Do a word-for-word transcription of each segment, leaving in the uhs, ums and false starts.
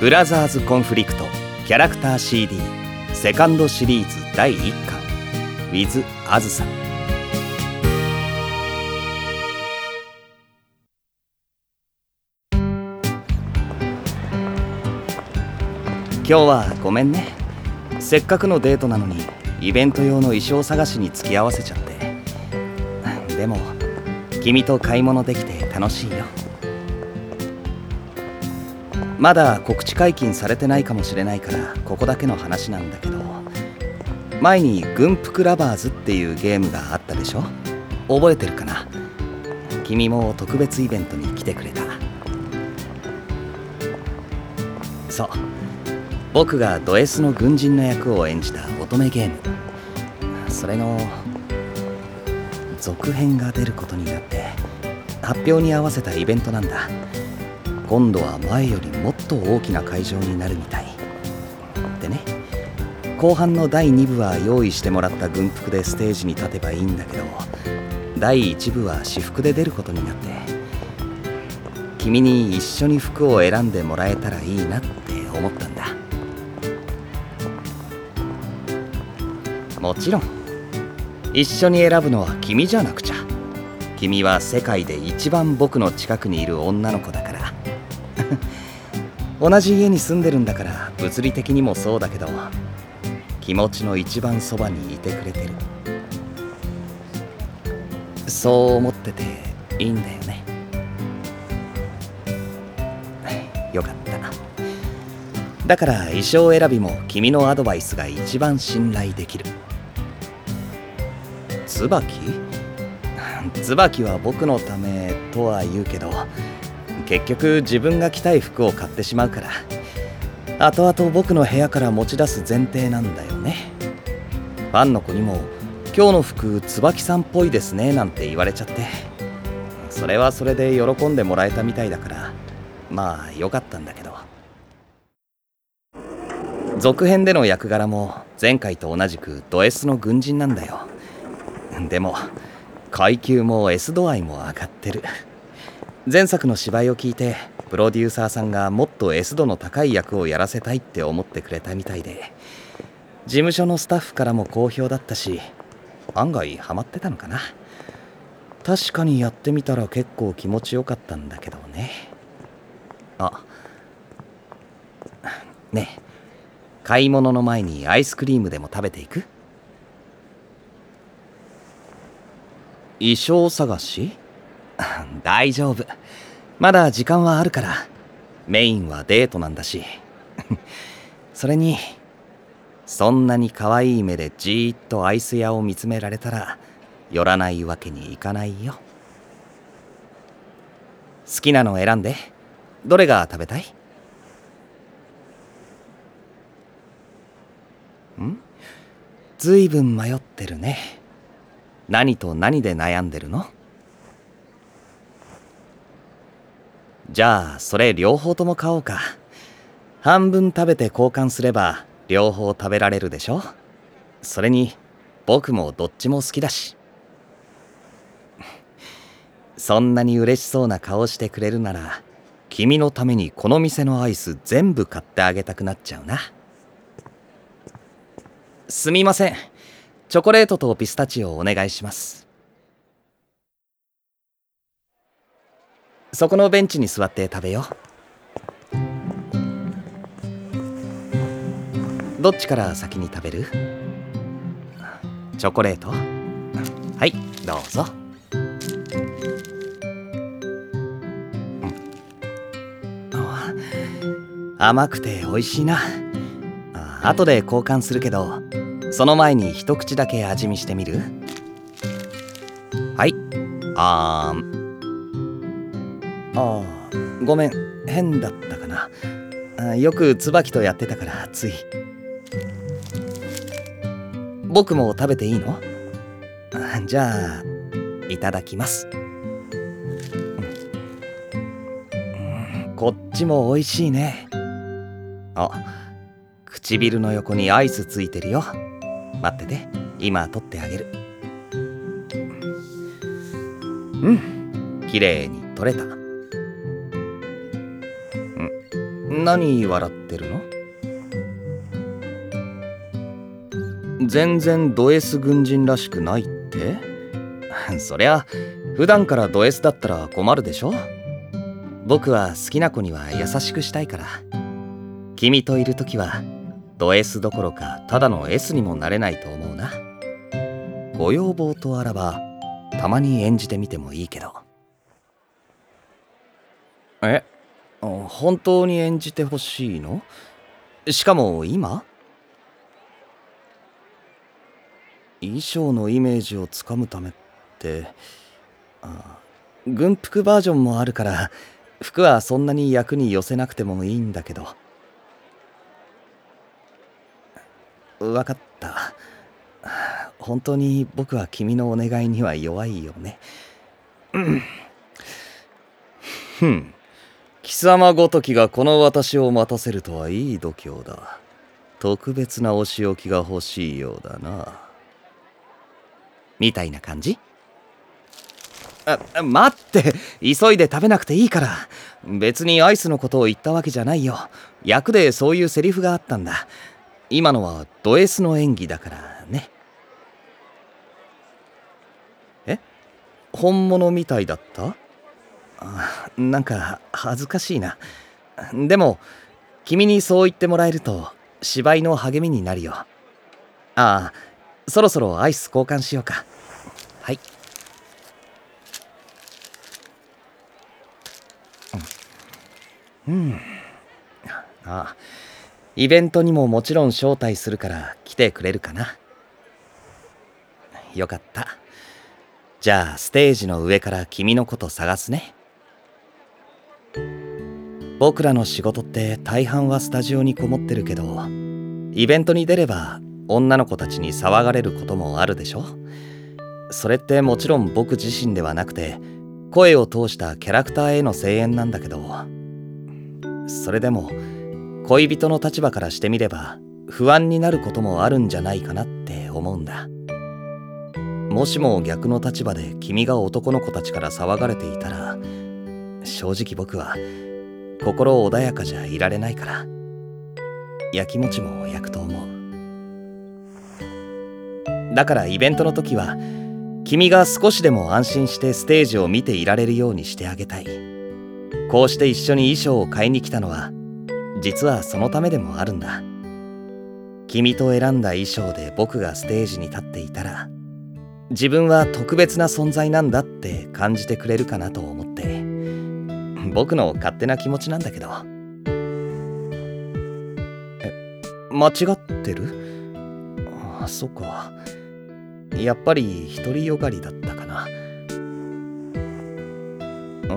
ブラザーズコンフリクトキャラクター シーディー セカンドシリーズだいいっかん with あずさ。今日はごめんね。せっかくのデートなのにイベント用の衣装探しに付き合わせちゃって。でも君と買い物できて楽しいよ。まだ告知解禁されてないかもしれないからここだけの話なんだけど、前に軍服ラバーズっていうゲームがあったでしょ。覚えてるかな。君も特別イベントに来てくれた。そう、僕がド S の軍人の役を演じた乙女ゲーム、それの続編が出ることになって発表に合わせたイベントなんだ。今度は前よりもっと大きな会場になるみたいでね、後半のだいにぶは用意してもらった軍服でステージに立てばいいんだけど、だいいちぶは私服で出ることになって、君に一緒に服を選んでもらえたらいいなって思ったんだ。もちろん一緒に選ぶのは君じゃなくちゃ。君は世界で一番僕の近くにいる女の子だから。同じ家に住んでるんだから物理的にもそうだけど、気持ちの一番そばにいてくれてる。そう思ってていいんだよね。よかった。だから衣装選びも君のアドバイスが一番信頼できる。椿？椿は僕のためとは言うけど、結局自分が着たい服を買ってしまうから、後々僕の部屋から持ち出す前提なんだよね。ファンの子にも今日の服椿さんっぽいですねなんて言われちゃって、それはそれで喜んでもらえたみたいだから、まあよかったんだけど。続編での役柄も前回と同じくド S の軍人なんだよ。でも階級も S 度合いも上がってる。前作の芝居を聞いてプロデューサーさんがもっと S 度の高い役をやらせたいって思ってくれたみたいで、事務所のスタッフからも好評だったし、案外ハマってたのかな。確かにやってみたら結構気持ちよかったんだけどね。あ、ねえ、買い物の前にアイスクリームでも食べていく？衣装探し？大丈夫、まだ時間はあるから。メインはデートなんだし。それにそんなに可愛い目でじーっとアイス屋を見つめられたら寄らないわけにいかないよ。好きなの選んで。どれが食べたい？ん？ずいぶん迷ってるね。何と何で悩んでるの？じゃあそれ両方とも買おうか。半分食べて交換すれば両方食べられるでしょ。それに僕もどっちも好きだし。そんなに嬉しそうな顔してくれるなら、君のためにこの店のアイス全部買ってあげたくなっちゃうな。すみません、チョコレートとピスタチオお願いします。そこのベンチに座って食べよう。どっちから先に食べる？チョコレート？はい、どうぞ。甘くて美味しいな。あ、後で交換するけど、その前に一口だけ味見してみる？はい、あーん。ああ、ごめん、変だったかな。あ、よく椿とやってたからつい。僕も食べていいの？あ、じゃあいただきます。うん、こっちも美味しいね。あ、唇の横にアイスついてるよ。待ってて、今取ってあげる。うん、綺麗に取れた。 何笑ってるの？全然ド S 軍人らしくないって？そりゃ普段からド S だったら困るでしょ。僕は好きな子には優しくしたいから。君といるときはド S どころかただの S にもなれないと思うな。ご要望とあらばたまに演じてみてもいいけど。え、本当に演じてほしいの？しかも今？衣装のイメージをつかむためって、あ、軍服バージョンもあるから服はそんなに役に寄せなくてもいいんだけど。わかった。本当に僕は君のお願いには弱いよね。ふん。貴様ごときがこの私を待たせるとはいい度胸だ。特別なお仕置きが欲しいようだな。みたいな感じ？あ、待って、急いで食べなくていいから。別にアイスのことを言ったわけじゃないよ。役でそういうセリフがあったんだ。今のはド S の演技だからね。え？本物みたいだった？あ、なんか恥ずかしいな。でも君にそう言ってもらえると芝居の励みになるよ。ああ、そろそろアイス交換しようか。はい。うん。ああ、イベントにももちろん招待するから来てくれるかな。よかった。じゃあステージの上から君のこと探すね。僕らの仕事って大半はスタジオにこもってるけど、イベントに出れば女の子たちに騒がれることもあるでしょ。それってもちろん僕自身ではなくて声を通したキャラクターへの声援なんだけど、それでも恋人の立場からしてみれば不安になることもあるんじゃないかなって思うんだ。もしも逆の立場で君が男の子たちから騒がれていたら、正直僕は心穏やかじゃいられないから、やきもちも焼くと思う。だからイベントの時は君が少しでも安心してステージを見ていられるようにしてあげたい。こうして一緒に衣装を買いに来たのは実はそのためでもあるんだ。君と選んだ衣装で僕がステージに立っていたら、自分は特別な存在なんだって感じてくれるかなと思って。僕の勝手な気持ちなんだけど。え、間違ってる？あ、そっか。やっぱり独りよがりだったかな。うん、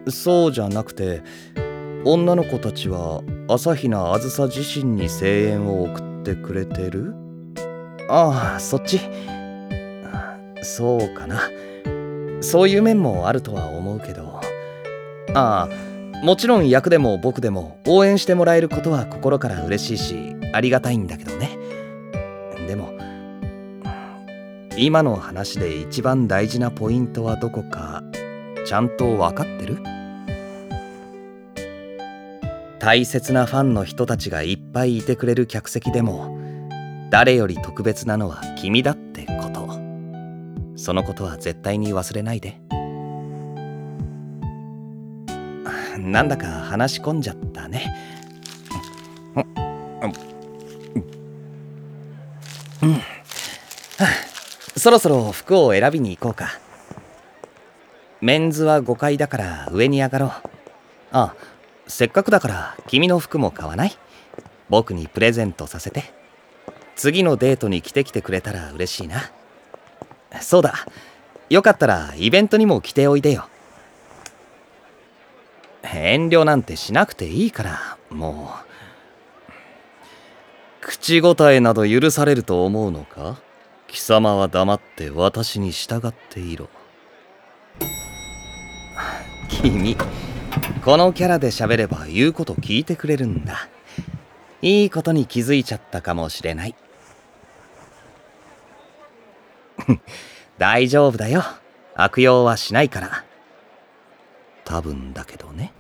そうじゃなくて、女の子たちは朝比奈あずさ自身に声援を送ってくれてる？ああ、そっち。そうかな。そういう面もあるとは思うけど。ああ、もちろん役でも僕でも応援してもらえることは心から嬉しいしありがたいんだけどね。でも今の話で一番大事なポイントはどこかちゃんと分かってる？大切なファンの人たちがいっぱいいてくれる客席でも誰より特別なのは君だってこと。そのことは絶対に忘れないで。なんだか話し込んじゃったね。うん、そろそろ服を選びに行こうか。メンズはごかいだから上に上がろう。あ、せっかくだから君の服も買わない？僕にプレゼントさせて。次のデートに着てきてくれたら嬉しいな。そうだ、よかったらイベントにも着ておいでよ。遠慮なんてしなくていいから、もう。口答えなど許されると思うのか？貴様は黙って私に従っていろ。君、このキャラで喋れば言うこと聞いてくれるんだ。いいことに気づいちゃったかもしれない。大丈夫だよ。悪用はしないから。多分だけどね。